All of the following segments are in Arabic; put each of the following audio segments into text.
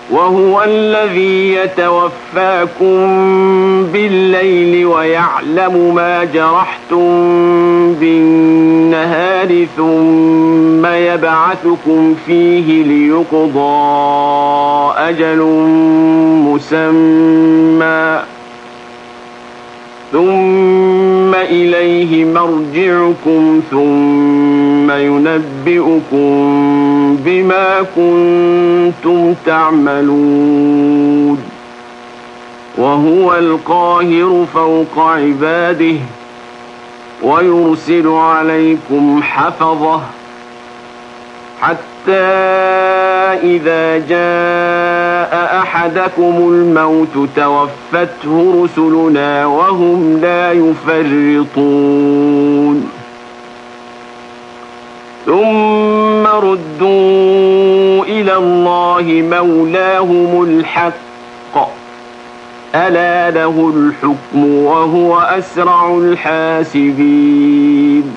وهو الذي يتوفاكم بالليل ويعلم ما جرحتم بالنهار ثم يبعثكم فيه ليقضى أجل مسمى ثم إليه مرجعكم ثم ينبئكم بما كنتم تعملون وهو القاهر فوق عباده ويرسل عليكم حفظه حتى إذا جاء أحدكم الموت توفته رسلنا وهم لا يفرطون ثم ردوا إلى الله مولاهم الحق ألا له الحكم وهو أسرع الحاسبين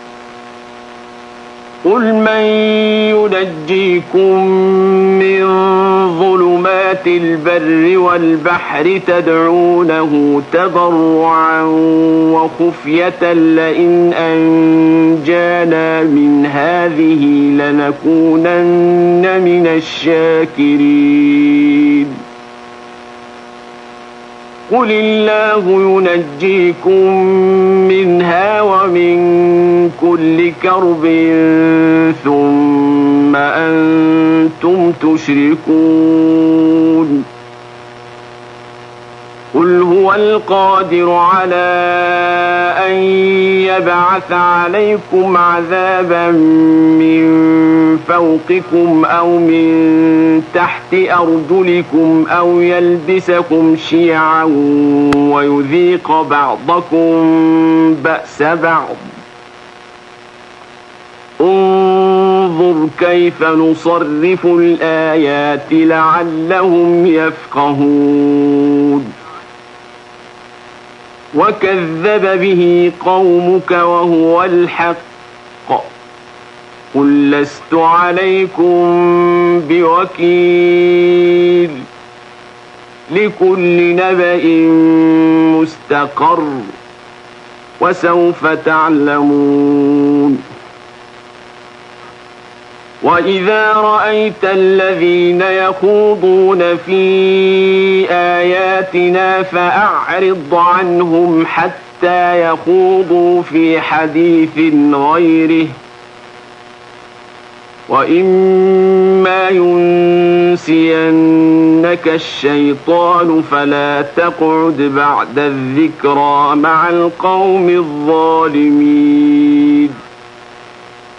قل من ينجيكم من ظلمات البر والبحر تدعونه تضرعا وخفية لئن أنجانا من هذه لنكونن من الشاكرين قل الله ينجيكم منها ومن كل كرب ثم أنتم تشركون قل هو القادر على أن يبعث عليكم عذابا من فوقكم أو من تحت أرجلكم أو يلبسكم شيعا ويذيق بعضكم بأس بعض انظر كيف نصرف الآيات لعلهم يفقهون وكذب به قومك وهو الحق قل لست عليكم بوكيل لكل نبأ مستقر وسوف تعلمون وإذا رأيت الذين يخوضون في آياتنا فأعرض عنهم حتى يخوضوا في حديث غيره وإما ينسينك الشيطان فلا تقعد بعد الذكرى مع القوم الظالمين